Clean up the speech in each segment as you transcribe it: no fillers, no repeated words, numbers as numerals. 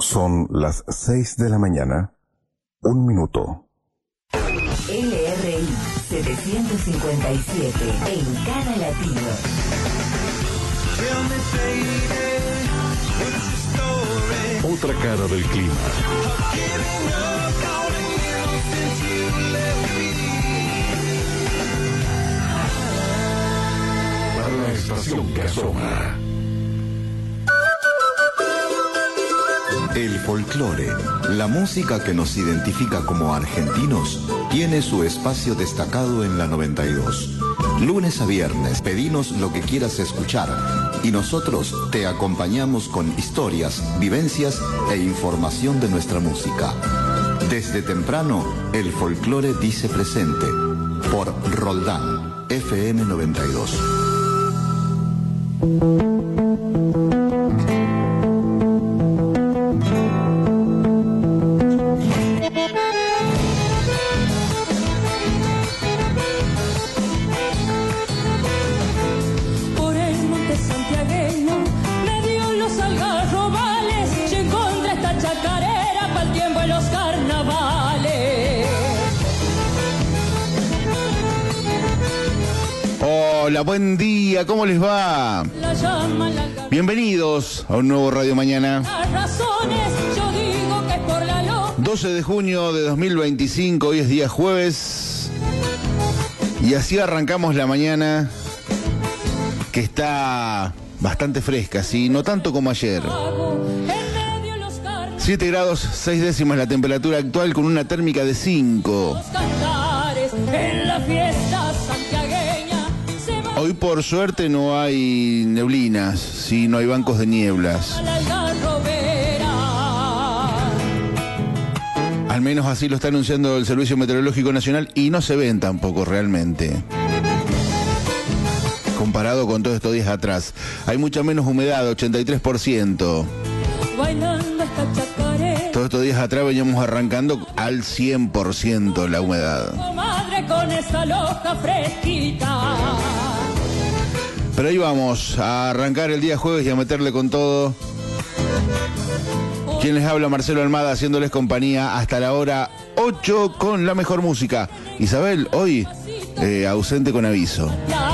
Son las 6 de la mañana, 1 minuto. LRI 757 en cada latido. Otra cara del clima. Para la estación que asoma. El folclore, la música que nos identifica como argentinos, tiene su espacio destacado en la 92. Lunes a viernes, pedinos lo que quieras escuchar y nosotros te acompañamos con historias, vivencias e información de nuestra música. Desde temprano, el folclore dice presente por Roldán, FM 92. Hola, buen día, ¿cómo les va? Bienvenidos a un nuevo Radio Mañana. 12 de junio de 2025, hoy es día jueves. Y así arrancamos la mañana, que está bastante fresca, sí, no tanto como ayer. 7 grados 6 décimas la temperatura actual con una térmica de 5. Hoy por suerte no hay neblinas, sí, no hay bancos de nieblas. Al menos así lo está anunciando el Servicio Meteorológico Nacional y no se ven tampoco realmente. Comparado con todos estos días atrás. Hay mucha menos humedad, 83%. Todos estos días atrás veníamos arrancando al 100% la humedad. Pero ahí vamos a arrancar el día jueves y a meterle con todo. Quien les habla, Marcelo Almada, haciéndoles compañía hasta la hora 8 con la mejor música. Isabel, hoy ausente con aviso.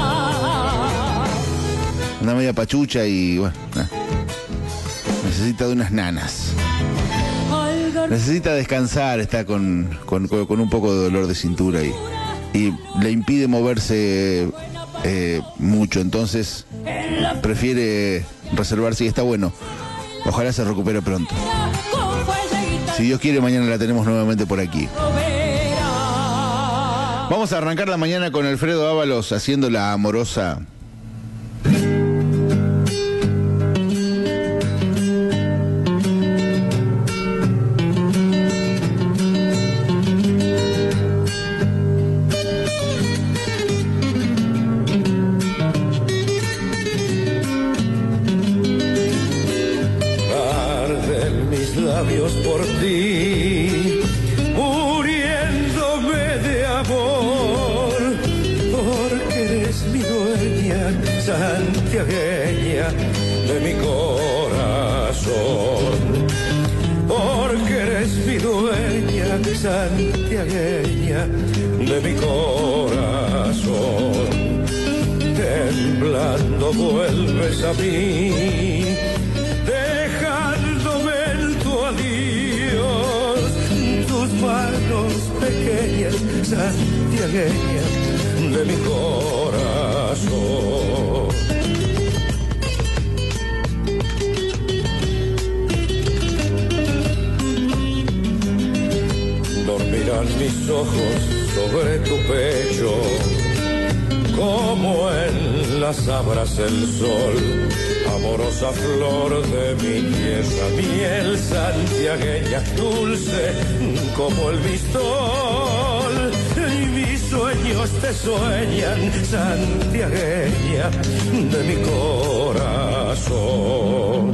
Una media pachucha y bueno, necesita de unas nanas. Necesita descansar, está con un poco de dolor de cintura y le impide moverse mucho, entonces prefiere reservarse y está bueno. Ojalá se recupere pronto. Si Dios quiere, mañana la tenemos nuevamente por aquí. Vamos a arrancar la mañana con Alfredo Ábalos haciendo La Amorosa. Por ti, muriéndome de amor, porque eres mi dueña, santiagueña de mi corazón, porque eres mi dueña, santiagueña de mi corazón, temblando vuelves a mí. Manos pequeñas, santiagueñas de mi corazón. Dormirán mis ojos sobre tu pecho, como en las sabras el sol, amorosa flor de mi tierra, miel santiagueña, dulce como el mistol, y mis sueños te sueñan, santiagueña de mi corazón.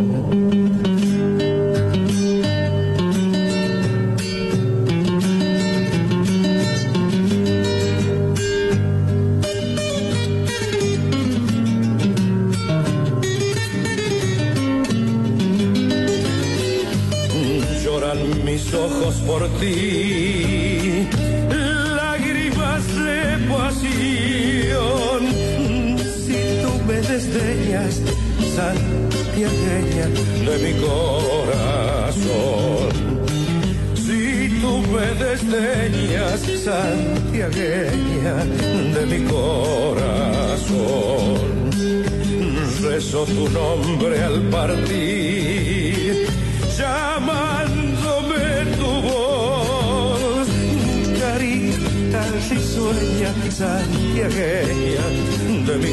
lloran mis ojos por ti, lágrimas de pasión. Si tú me desdeñas, santiagueña de mi corazón. Si tú me desdeñas, santiagueña de mi corazón. Rezo tu nombre al partir, llamándome tu voz. Carita risueña, santiagueña de mi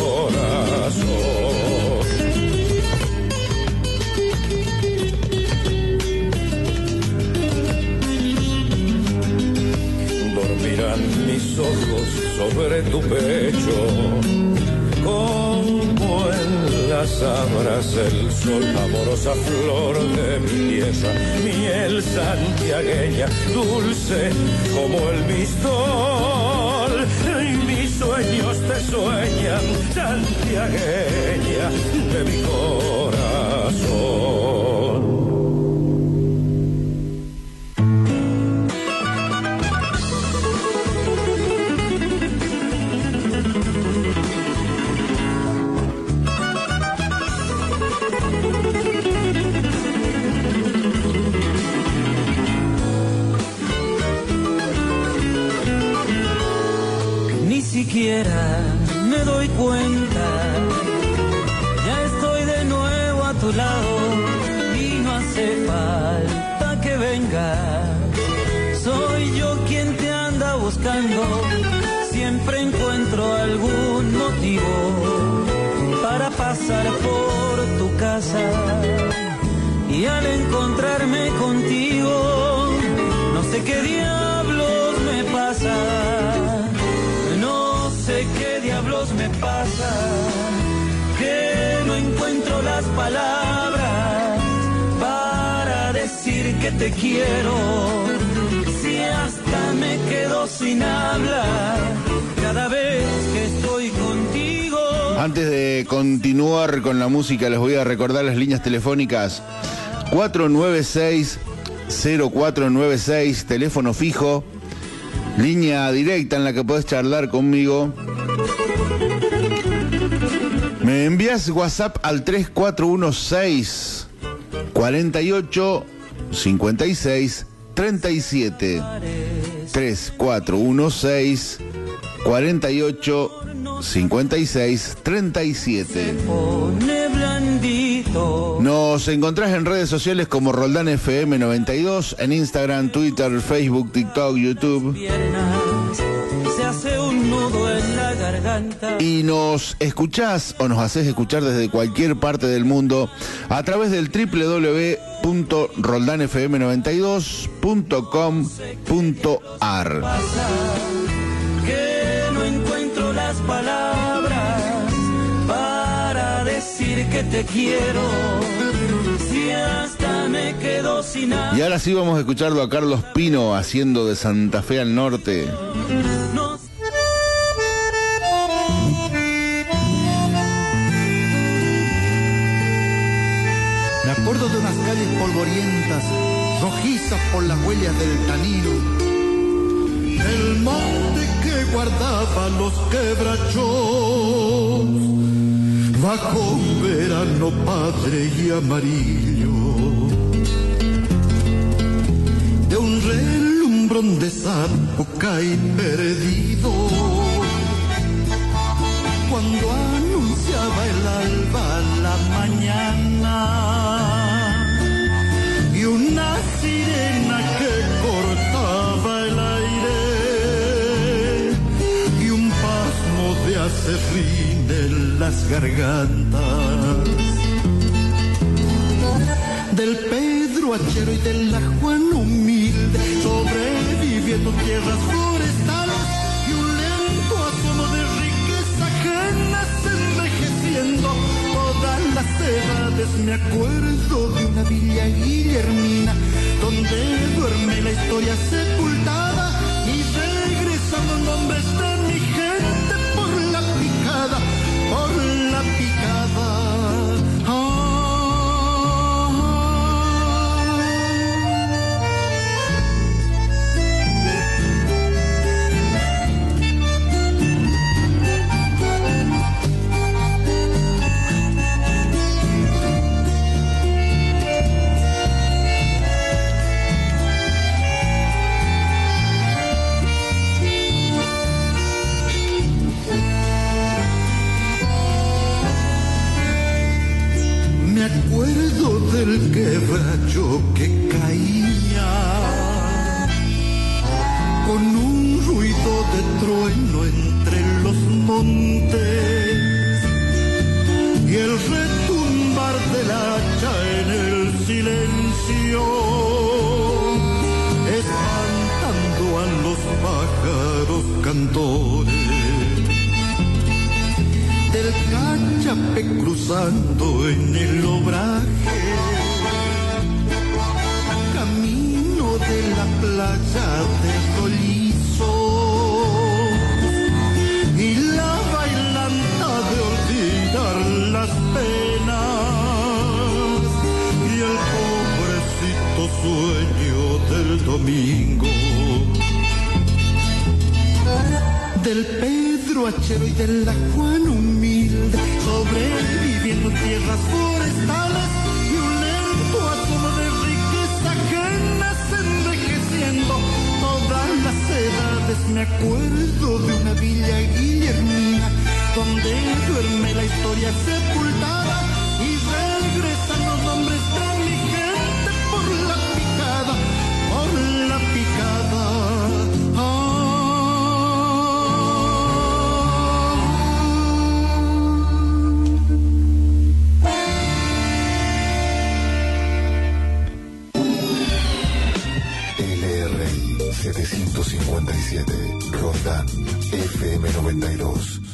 corazón. Dormirán mis ojos sobre tu pecho, como en las abras el sol, amorosa flor de mi tierra, miel santiagueña, dulce como el mistol. Y mis sueños te sueñan, santiagueña de mi corazón. Siquiera me doy cuenta, ya estoy de nuevo a tu lado y no hace falta que vengas. Soy yo quien te anda buscando, siempre encuentro algún motivo para pasar por tu casa. Y al encontrarme contigo, no sé qué diablos me pasa. ¿Qué diablos me pasa? Que no encuentro las palabras para decir que te quiero. Si hasta me quedo sin hablar cada vez que estoy contigo. Antes de continuar con la música, les voy a recordar las líneas telefónicas. 496-0496, teléfono fijo. Línea directa en la que podés charlar conmigo. Me envías WhatsApp al 3416 48 56 37. 3416 48 56 37. Nos encontrás en redes sociales como Roldán FM 92, en Instagram, Twitter, Facebook, TikTok, YouTube. Se hace un nudo en la garganta. Y nos escuchás o nos haces escuchar desde cualquier parte del mundo a través del www.roldanfm92.com.ar. Que no encuentro las palabras para decir que te quiero. Si hasta me quedo sin nada. Y ahora sí vamos a escucharlo a Carlos Pino haciendo de Santa Fe al Norte. Me acuerdo de unas calles polvorientas, rojizas por las huellas del tanino. El monte que guardaba los quebrachos, bajo un verano padre y amarillo, de un relumbrón de Zapucay perdido, cuando anunciaba el alba la mañana, y una sirena que cortaba el aire, y un pasmo de acerrín en las gargantas, del Pedro Achero y de la Juana humilde, sobreviviendo tierras forestales, y un lento asomo de riqueza ajenas envejeciendo todas las edades. Me acuerdo de una villa guillermina, donde duerme la historia sepultada, y regresando nombres de mi gente por la picada, por la picada. rayo que caía con un ruido de trueno entre los montes y el retumbar del hacha en el silencio, espantando a los pájaros cantores del Cachape cruzando en el obraje, camino de la playa de Rollizo y la bailanta de olvidar las penas y el pobrecito sueño del domingo, del Pedro Achero y de la Juan Humilde, sobreviviendo en tierras forestales y un lento asomo de riqueza ajenas envejeciendo todas las edades. Me acuerdo de una villa guillermina donde duerme la historia sepultada y regresan los nombres de mi gente por la picada, por la picada. LRI 757, Roldán, FM 92.